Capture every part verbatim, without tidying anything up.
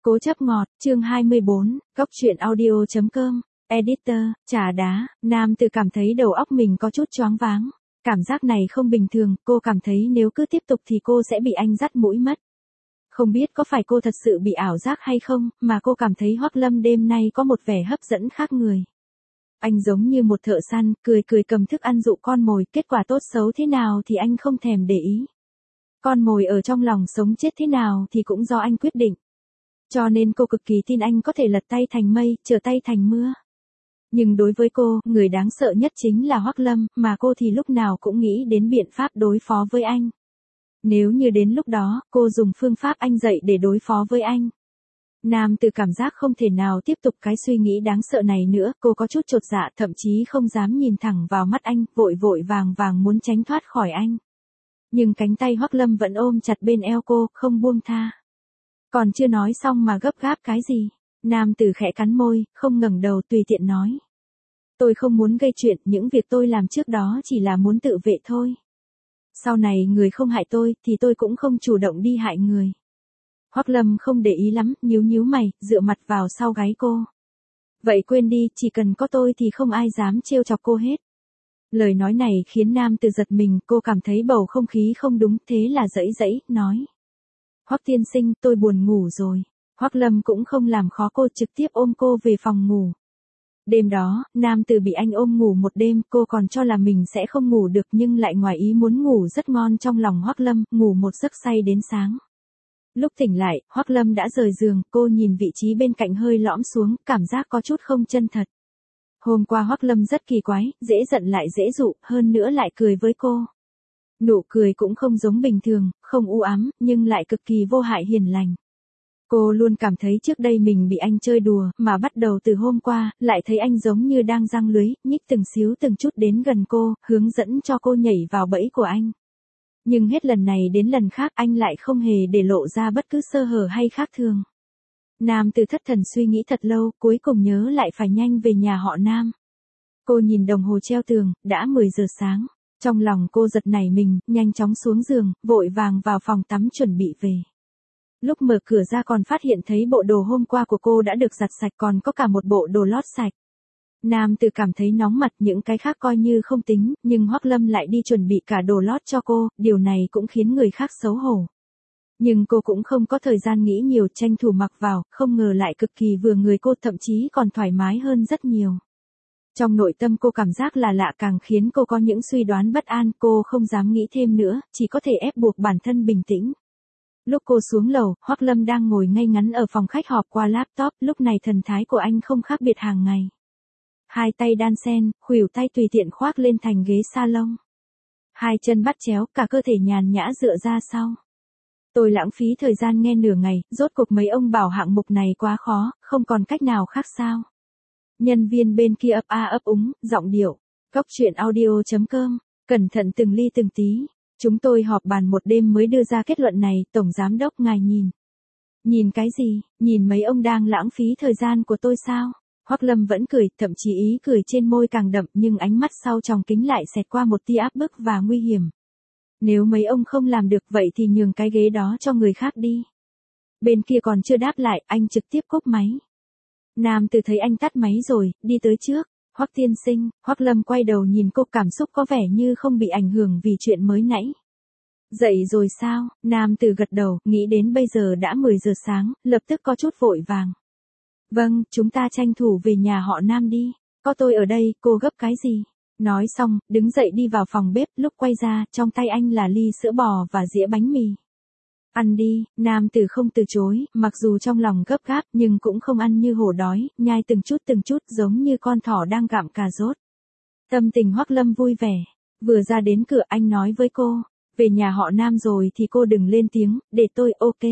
Cố chấp ngọt, chương hai mươi bốn, góc truyện audio chấm com, editor, trà đá, nam từ cảm thấy đầu óc mình có chút choáng váng. Cảm giác này không bình thường, cô cảm thấy nếu cứ tiếp tục thì cô sẽ bị anh dắt mũi mất. Không biết có phải cô thật sự bị ảo giác hay không, mà cô cảm thấy Hoắc Lâm đêm nay có một vẻ hấp dẫn khác người. Anh giống như một thợ săn, cười cười cầm thức ăn dụ con mồi, kết quả tốt xấu thế nào thì anh không thèm để ý. Con mồi ở trong lòng sống chết thế nào thì cũng do anh quyết định. Cho nên cô cực kỳ tin anh có thể lật tay thành mây, trở tay thành mưa. Nhưng đối với cô, người đáng sợ nhất chính là Hoắc Lâm, mà cô thì lúc nào cũng nghĩ đến biện pháp đối phó với anh. Nếu như đến lúc đó, cô dùng phương pháp anh dạy để đối phó với anh. Nam từ cảm giác không thể nào tiếp tục cái suy nghĩ đáng sợ này nữa, cô có chút chột dạ, thậm chí không dám nhìn thẳng vào mắt anh, vội vội vàng vàng muốn tránh thoát khỏi anh. Nhưng cánh tay Hoắc Lâm vẫn ôm chặt bên eo cô, không buông tha. Còn chưa nói xong mà gấp gáp cái gì? Nam tử khẽ cắn môi, không ngẩng đầu tùy tiện nói. Tôi không muốn gây chuyện, những việc tôi làm trước đó chỉ là muốn tự vệ thôi. Sau này người không hại tôi, thì tôi cũng không chủ động đi hại người. Hoắc Lâm không để ý lắm, nhíu nhíu mày, dựa mặt vào sau gáy cô. Vậy quên đi, chỉ cần có tôi thì không ai dám trêu chọc cô hết. Lời nói này khiến Nam tử giật mình, cô cảm thấy bầu không khí không đúng, thế là giãy giãy, nói. Hoắc tiên sinh, tôi buồn ngủ rồi. Hoắc Lâm cũng không làm khó cô, trực tiếp ôm cô về phòng ngủ. Đêm đó, nam tử bị anh ôm ngủ một đêm, cô còn cho là mình sẽ không ngủ được nhưng lại ngoài ý muốn ngủ rất ngon trong lòng Hoắc Lâm, ngủ một giấc say đến sáng. Lúc tỉnh lại, Hoắc Lâm đã rời giường, cô nhìn vị trí bên cạnh hơi lõm xuống, cảm giác có chút không chân thật. Hôm qua Hoắc Lâm rất kỳ quái, dễ giận lại dễ dụ, hơn nữa lại cười với cô. Nụ cười cũng không giống bình thường, không u ám, nhưng lại cực kỳ vô hại hiền lành. Cô luôn cảm thấy trước đây mình bị anh chơi đùa, mà bắt đầu từ hôm qua, lại thấy anh giống như đang giăng lưới, nhích từng xíu từng chút đến gần cô, hướng dẫn cho cô nhảy vào bẫy của anh. Nhưng hết lần này đến lần khác anh lại không hề để lộ ra bất cứ sơ hở hay khác thường. Nam từ thất thần suy nghĩ thật lâu, cuối cùng nhớ lại phải nhanh về nhà họ Nam. Cô nhìn đồng hồ treo tường, đã mười giờ sáng. Trong lòng cô giật nảy mình, nhanh chóng xuống giường, vội vàng vào phòng tắm chuẩn bị về. Lúc mở cửa ra còn phát hiện thấy bộ đồ hôm qua của cô đã được giặt sạch, còn có cả một bộ đồ lót sạch. Nam từ cảm thấy nóng mặt, những cái khác coi như không tính, nhưng Hoắc Lâm lại đi chuẩn bị cả đồ lót cho cô, điều này cũng khiến người khác xấu hổ. Nhưng cô cũng không có thời gian nghĩ nhiều, tranh thủ mặc vào, không ngờ lại cực kỳ vừa người cô, thậm chí còn thoải mái hơn rất nhiều. Trong nội tâm cô cảm giác là lạ càng khiến cô có những suy đoán bất an, cô không dám nghĩ thêm nữa, chỉ có thể ép buộc bản thân bình tĩnh. Lúc cô xuống lầu, Hoắc Lâm đang ngồi ngay ngắn ở phòng khách họp qua laptop, lúc này thần thái của anh không khác biệt hàng ngày. Hai tay đan sen, khuỷu tay tùy tiện khoác lên thành ghế salon. Hai chân bắt chéo, cả cơ thể nhàn nhã dựa ra sau. Tôi lãng phí thời gian nghe nửa ngày, rốt cuộc mấy ông bảo hạng mục này quá khó, không còn cách nào khác sao. Nhân viên bên kia ấp a ấp úng, giọng điệu. Góc truyện audio chấm com, cẩn thận từng ly từng tí. Chúng tôi họp bàn một đêm mới đưa ra kết luận này, tổng giám đốc ngài nhìn. Nhìn cái gì, nhìn mấy ông đang lãng phí thời gian của tôi sao? Hoắc Lâm vẫn cười, thậm chí ý cười trên môi càng đậm, nhưng ánh mắt sau tròng kính lại xẹt qua một tia áp bức và nguy hiểm. Nếu mấy ông không làm được vậy thì nhường cái ghế đó cho người khác đi. Bên kia còn chưa đáp lại, anh trực tiếp cúp máy. Nam từ thấy anh tắt máy rồi, đi tới trước. Hoắc tiên sinh, Hoắc Lâm quay đầu nhìn cô, cảm xúc có vẻ như không bị ảnh hưởng vì chuyện mới nãy. Dậy rồi sao? Nam từ gật đầu, nghĩ đến bây giờ đã mười giờ sáng, lập tức có chút vội vàng. Vâng, chúng ta tranh thủ về nhà họ Nam đi. Có tôi ở đây, cô gấp cái gì? Nói xong, đứng dậy đi vào phòng bếp, lúc quay ra, trong tay anh là ly sữa bò và dĩa bánh mì. Ăn đi, nam tử không từ chối, mặc dù trong lòng gấp gáp nhưng cũng không ăn như hổ đói, nhai từng chút từng chút giống như con thỏ đang gặm cà rốt. Tâm tình Hoắc Lâm vui vẻ, vừa ra đến cửa anh nói với cô, về nhà họ Nam rồi thì cô đừng lên tiếng, để tôi ok.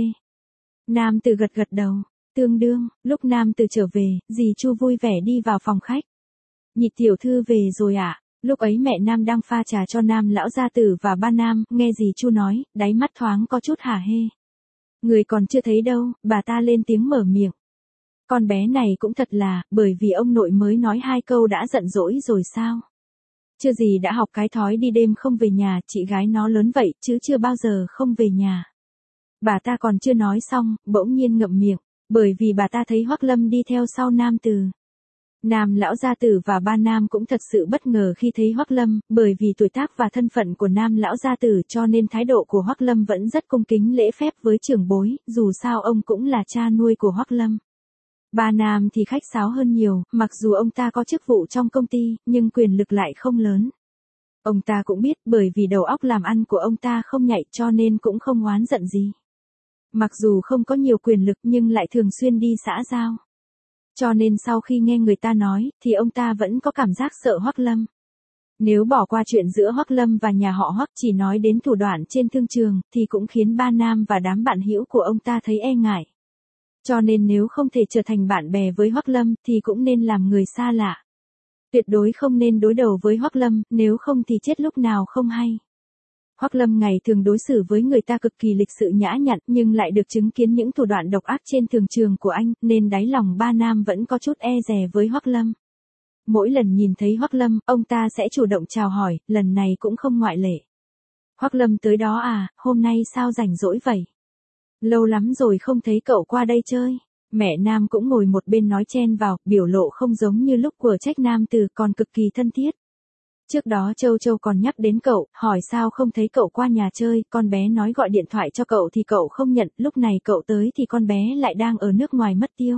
Nam tử gật gật đầu, tương đương, lúc nam tử trở về, dì Chu vui vẻ đi vào phòng khách. Nhị tiểu thư về rồi ạ. À? Lúc ấy mẹ Nam đang pha trà cho Nam lão gia tử và ba Nam, nghe dì Chu nói, đáy mắt thoáng có chút hả hê. Người còn chưa thấy đâu, bà ta lên tiếng mở miệng. Con bé này cũng thật là, bởi vì ông nội mới nói hai câu đã giận dỗi rồi sao? Chưa gì đã học cái thói đi đêm không về nhà, chị gái nó lớn vậy, chứ chưa bao giờ không về nhà. Bà ta còn chưa nói xong, bỗng nhiên ngậm miệng. Bởi vì bà ta thấy Hoắc Lâm đi theo sau nam từ. Nam lão gia tử và ba nam cũng thật sự bất ngờ khi thấy Hoắc Lâm, bởi vì tuổi tác và thân phận của Nam lão gia tử cho nên thái độ của Hoắc Lâm vẫn rất cung kính lễ phép với trưởng bối, dù sao ông cũng là cha nuôi của Hoắc Lâm. Ba nam thì khách sáo hơn nhiều, mặc dù ông ta có chức vụ trong công ty, nhưng quyền lực lại không lớn. Ông ta cũng biết bởi vì đầu óc làm ăn của ông ta không nhạy cho nên cũng không oán giận gì. Mặc dù không có nhiều quyền lực nhưng lại thường xuyên đi xã giao. Cho nên sau khi nghe người ta nói, thì ông ta vẫn có cảm giác sợ Hoắc Lâm. Nếu bỏ qua chuyện giữa Hoắc Lâm và nhà họ Hoắc chỉ nói đến thủ đoạn trên thương trường, thì cũng khiến ba nam và đám bạn hữu của ông ta thấy e ngại. Cho nên nếu không thể trở thành bạn bè với Hoắc Lâm, thì cũng nên làm người xa lạ. Tuyệt đối không nên đối đầu với Hoắc Lâm, nếu không thì chết lúc nào không hay. Hoắc Lâm ngày thường đối xử với người ta cực kỳ lịch sự nhã nhặn, nhưng lại được chứng kiến những thủ đoạn độc ác trên thường trường của anh, nên đáy lòng ba nam vẫn có chút e dè với Hoắc Lâm. Mỗi lần nhìn thấy Hoắc Lâm, ông ta sẽ chủ động chào hỏi, lần này cũng không ngoại lệ. Hoắc Lâm tới đó à, hôm nay sao rảnh rỗi vậy? Lâu lắm rồi không thấy cậu qua đây chơi. Mẹ Nam cũng ngồi một bên nói chen vào, biểu lộ không giống như lúc của trách Nam từ, còn cực kỳ thân thiết. Trước đó Châu Châu còn nhắc đến cậu, hỏi sao không thấy cậu qua nhà chơi, con bé nói gọi điện thoại cho cậu thì cậu không nhận, lúc này cậu tới thì con bé lại đang ở nước ngoài mất tiêu.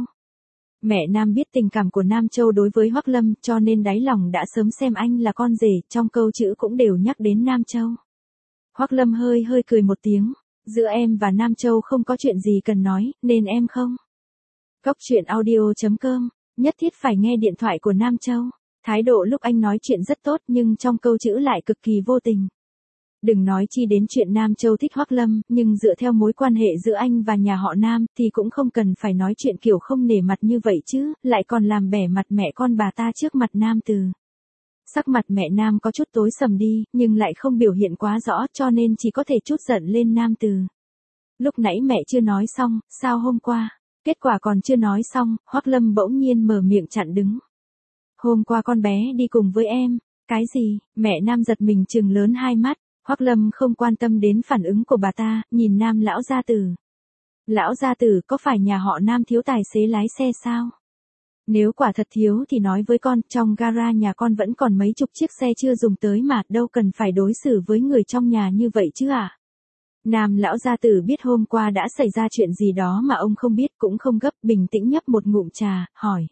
Mẹ Nam biết tình cảm của Nam Châu đối với Hoắc Lâm, cho nên đáy lòng đã sớm xem anh là con rể, trong câu chữ cũng đều nhắc đến Nam Châu. Hoắc Lâm hơi hơi cười một tiếng, giữa em và Nam Châu không có chuyện gì cần nói, nên em không. Cóc truyện audio chấm com, nhất thiết phải nghe điện thoại của Nam Châu. Thái độ lúc anh nói chuyện rất tốt nhưng trong câu chữ lại cực kỳ vô tình. Đừng nói chi đến chuyện Nam Châu thích Hoắc Lâm, nhưng dựa theo mối quan hệ giữa anh và nhà họ Nam thì cũng không cần phải nói chuyện kiểu không nể mặt như vậy chứ, lại còn làm bẻ mặt mẹ con bà ta trước mặt Nam Từ. Sắc mặt mẹ Nam có chút tối sầm đi, nhưng lại không biểu hiện quá rõ cho nên chỉ có thể trút giận lên Nam Từ. Lúc nãy mẹ chưa nói xong, sao hôm qua? Kết quả còn chưa nói xong, Hoắc Lâm bỗng nhiên mở miệng chặn đứng. Hôm qua con bé đi cùng với em. Cái gì? Mẹ Nam giật mình trừng lớn hai mắt. Hoắc Lâm không quan tâm đến phản ứng của bà ta, nhìn Nam lão gia tử. Lão gia tử, có phải nhà họ Nam thiếu tài xế lái xe sao? Nếu quả thật thiếu thì nói với con, trong gara nhà con vẫn còn mấy chục chiếc xe chưa dùng tới mà, đâu cần phải đối xử với người trong nhà như vậy chứ à? Nam lão gia tử biết hôm qua đã xảy ra chuyện gì đó mà ông không biết, cũng không gấp, bình tĩnh nhấp một ngụm trà, hỏi.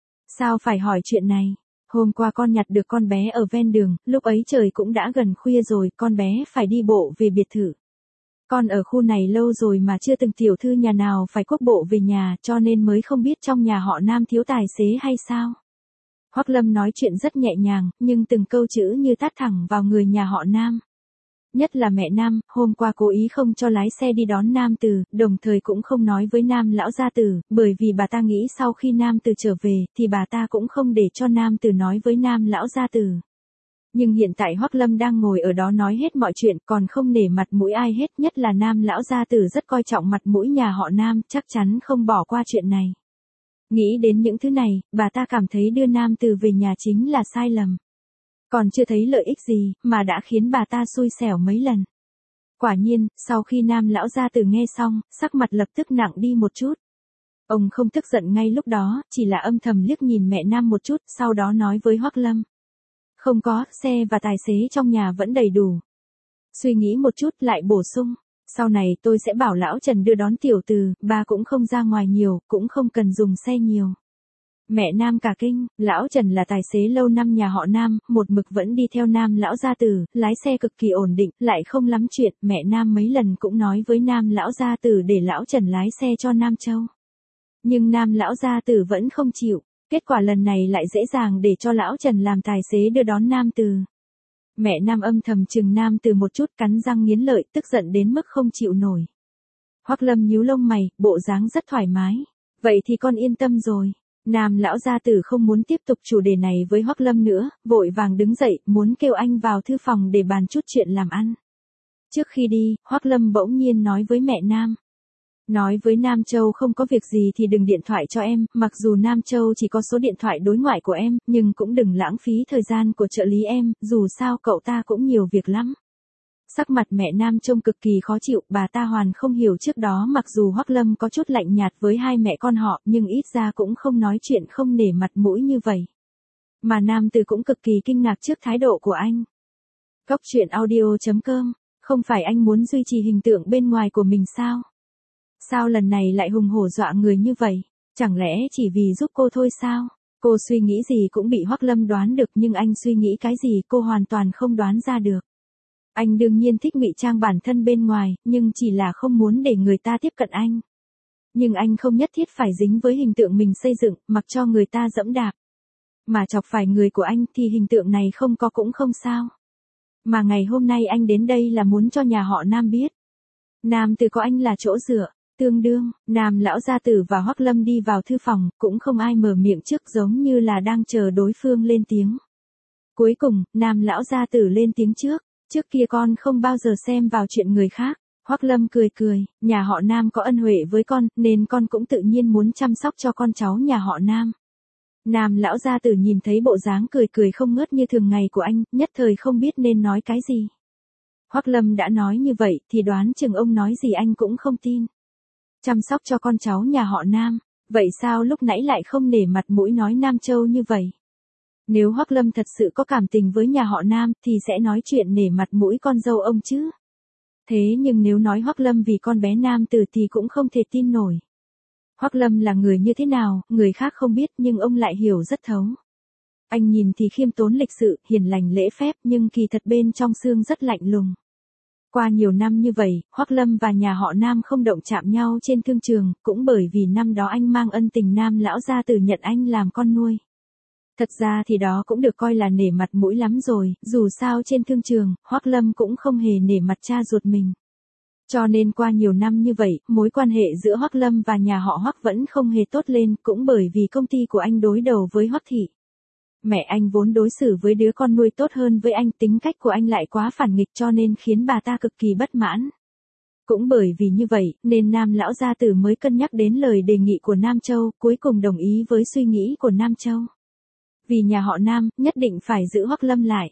Sao phải hỏi chuyện này? Hôm qua con nhặt được con bé ở ven đường, lúc ấy trời cũng đã gần khuya rồi, con bé phải đi bộ về biệt thự. Con ở khu này lâu rồi mà chưa từng tiểu thư nhà nào phải quốc bộ về nhà, cho nên mới không biết trong nhà họ Nam thiếu tài xế hay sao. Hoắc Lâm nói chuyện rất nhẹ nhàng, nhưng từng câu chữ như tát thẳng vào người nhà họ Nam. Nhất là mẹ Nam, hôm qua cố ý không cho lái xe đi đón Nam Từ, đồng thời cũng không nói với Nam lão gia tử, bởi vì bà ta nghĩ sau khi Nam Từ trở về, thì bà ta cũng không để cho Nam Từ nói với Nam lão gia tử. Nhưng hiện tại Hoắc Lâm đang ngồi ở đó nói hết mọi chuyện, còn không nể mặt mũi ai hết, nhất là Nam lão gia tử rất coi trọng mặt mũi nhà họ Nam, chắc chắn không bỏ qua chuyện này. Nghĩ đến những thứ này, bà ta cảm thấy đưa Nam Từ về nhà chính là sai lầm. Còn chưa thấy lợi ích gì, mà đã khiến bà ta xui xẻo mấy lần. Quả nhiên, sau khi Nam lão gia tử nghe xong, sắc mặt lập tức nặng đi một chút. Ông không tức giận ngay lúc đó, chỉ là âm thầm liếc nhìn mẹ Nam một chút, sau đó nói với Hoắc Lâm. Không có, xe và tài xế trong nhà vẫn đầy đủ. Suy nghĩ một chút lại bổ sung. Sau này tôi sẽ bảo lão Trần đưa đón tiểu từ, bà cũng không ra ngoài nhiều, cũng không cần dùng xe nhiều. Mẹ Nam cả kinh, lão Trần là tài xế lâu năm nhà họ Nam, một mực vẫn đi theo Nam lão gia tử, lái xe cực kỳ ổn định, lại không lắm chuyện, mẹ Nam mấy lần cũng nói với Nam lão gia tử để lão Trần lái xe cho Nam Châu. Nhưng Nam lão gia tử vẫn không chịu, kết quả lần này lại dễ dàng để cho lão Trần làm tài xế đưa đón Nam Từ. Mẹ Nam âm thầm chừng Nam Từ một chút, cắn răng nghiến lợi, tức giận đến mức không chịu nổi. Hoắc Lâm nhíu lông mày, bộ dáng rất thoải mái. Vậy thì con yên tâm rồi. Nam lão gia tử không muốn tiếp tục chủ đề này với Hoắc Lâm nữa, vội vàng đứng dậy, muốn kêu anh vào thư phòng để bàn chút chuyện làm ăn. Trước khi đi, Hoắc Lâm bỗng nhiên nói với mẹ Nam. Nói với Nam Châu không có việc gì thì đừng điện thoại cho em, mặc dù Nam Châu chỉ có số điện thoại đối ngoại của em, nhưng cũng đừng lãng phí thời gian của trợ lý em, dù sao cậu ta cũng nhiều việc lắm. Sắc mặt mẹ Nam trông cực kỳ khó chịu, bà ta hoàn không hiểu trước đó mặc dù Hoắc Lâm có chút lạnh nhạt với hai mẹ con họ, nhưng ít ra cũng không nói chuyện không nể mặt mũi như vậy. Mà Nam Từ cũng cực kỳ kinh ngạc trước thái độ của anh. Góc truyện audio chấm com, không phải anh muốn duy trì hình tượng bên ngoài của mình sao? Sao lần này lại hùng hổ dọa người như vậy? Chẳng lẽ chỉ vì giúp cô thôi sao? Cô suy nghĩ gì cũng bị Hoắc Lâm đoán được, nhưng anh suy nghĩ cái gì cô hoàn toàn không đoán ra được. Anh đương nhiên thích ngụy trang bản thân bên ngoài, nhưng chỉ là không muốn để người ta tiếp cận anh. Nhưng anh không nhất thiết phải dính với hình tượng mình xây dựng, mặc cho người ta dẫm đạp. Mà chọc phải người của anh thì hình tượng này không có cũng không sao. Mà ngày hôm nay anh đến đây là muốn cho nhà họ Nam biết. Nam Từ có anh là chỗ dựa. Tương đương, Nam lão gia tử và Hoắc Lâm đi vào thư phòng, cũng không ai mở miệng trước, giống như là đang chờ đối phương lên tiếng. Cuối cùng, Nam lão gia tử lên tiếng trước. Trước kia con không bao giờ xem vào chuyện người khác. Hoắc Lâm cười cười, nhà họ Nam có ân huệ với con, nên con cũng tự nhiên muốn chăm sóc cho con cháu nhà họ Nam. Nam lão gia tử nhìn thấy bộ dáng cười cười không ngớt như thường ngày của anh, nhất thời không biết nên nói cái gì. Hoắc Lâm đã nói như vậy, thì đoán chừng ông nói gì anh cũng không tin. Chăm sóc cho con cháu nhà họ Nam, vậy sao lúc nãy lại không nể mặt mũi nói Nam Châu như vậy? Nếu Hoắc Lâm thật sự có cảm tình với nhà họ Nam, thì sẽ nói chuyện nể mặt mũi con dâu ông chứ. Thế nhưng nếu nói Hoắc Lâm vì con bé Nam Từ thì cũng không thể tin nổi. Hoắc Lâm là người như thế nào, người khác không biết nhưng ông lại hiểu rất thấu. Anh nhìn thì khiêm tốn lịch sự, hiền lành lễ phép, nhưng kỳ thật bên trong xương rất lạnh lùng. Qua nhiều năm như vậy, Hoắc Lâm và nhà họ Nam không động chạm nhau trên thương trường, cũng bởi vì năm đó anh mang ân tình Nam lão gia tử nhận anh làm con nuôi. Thật ra thì đó cũng được coi là nể mặt mũi lắm rồi, dù sao trên thương trường, Hoắc Lâm cũng không hề nể mặt cha ruột mình. Cho nên qua nhiều năm như vậy, mối quan hệ giữa Hoắc Lâm và nhà họ Hoắc vẫn không hề tốt lên, cũng bởi vì công ty của anh đối đầu với Hoắc thị. Mẹ anh vốn đối xử với đứa con nuôi tốt hơn với anh, tính cách của anh lại quá phản nghịch cho nên khiến bà ta cực kỳ bất mãn. Cũng bởi vì như vậy, nên Nam lão gia tử mới cân nhắc đến lời đề nghị của Nam Châu, cuối cùng đồng ý với suy nghĩ của Nam Châu. Vì nhà họ Nam, nhất định phải giữ Hoắc Lâm lại.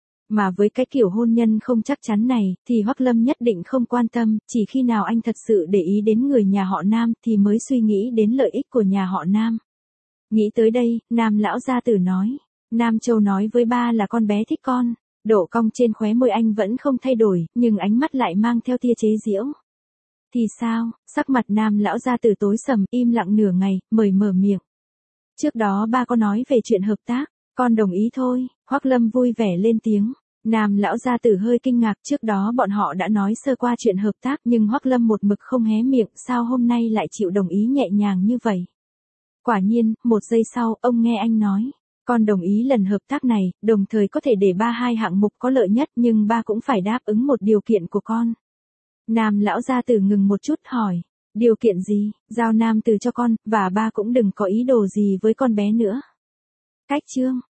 Mà với cái kiểu hôn nhân không chắc chắn này, thì Hoắc Lâm nhất định không quan tâm, chỉ khi nào anh thật sự để ý đến người nhà họ Nam, thì mới suy nghĩ đến lợi ích của nhà họ Nam. Nghĩ tới đây, Nam lão gia tử nói. Nam Châu nói với ba là con bé thích con. Độ cong trên khóe môi anh vẫn không thay đổi, nhưng ánh mắt lại mang theo tia chế giễu. Thì sao? Sắc mặt Nam lão gia tử tối sầm, im lặng nửa ngày, mời mở miệng. Trước đó ba có nói về chuyện hợp tác, con đồng ý thôi. Hoắc Lâm vui vẻ lên tiếng. Nam lão gia tử hơi kinh ngạc, trước đó bọn họ đã nói sơ qua chuyện hợp tác, nhưng Hoắc Lâm một mực không hé miệng, sao hôm nay lại chịu đồng ý nhẹ nhàng như vậy? Quả nhiên, một giây sau, ông nghe anh nói. Con đồng ý lần hợp tác này, đồng thời có thể để ba hai hạng mục có lợi nhất, nhưng ba cũng phải đáp ứng một điều kiện của con. Nam lão gia tử ngừng một chút hỏi. Điều kiện gì? Giao Nam Từ cho con, và ba cũng đừng có ý đồ gì với con bé nữa. Cách chương.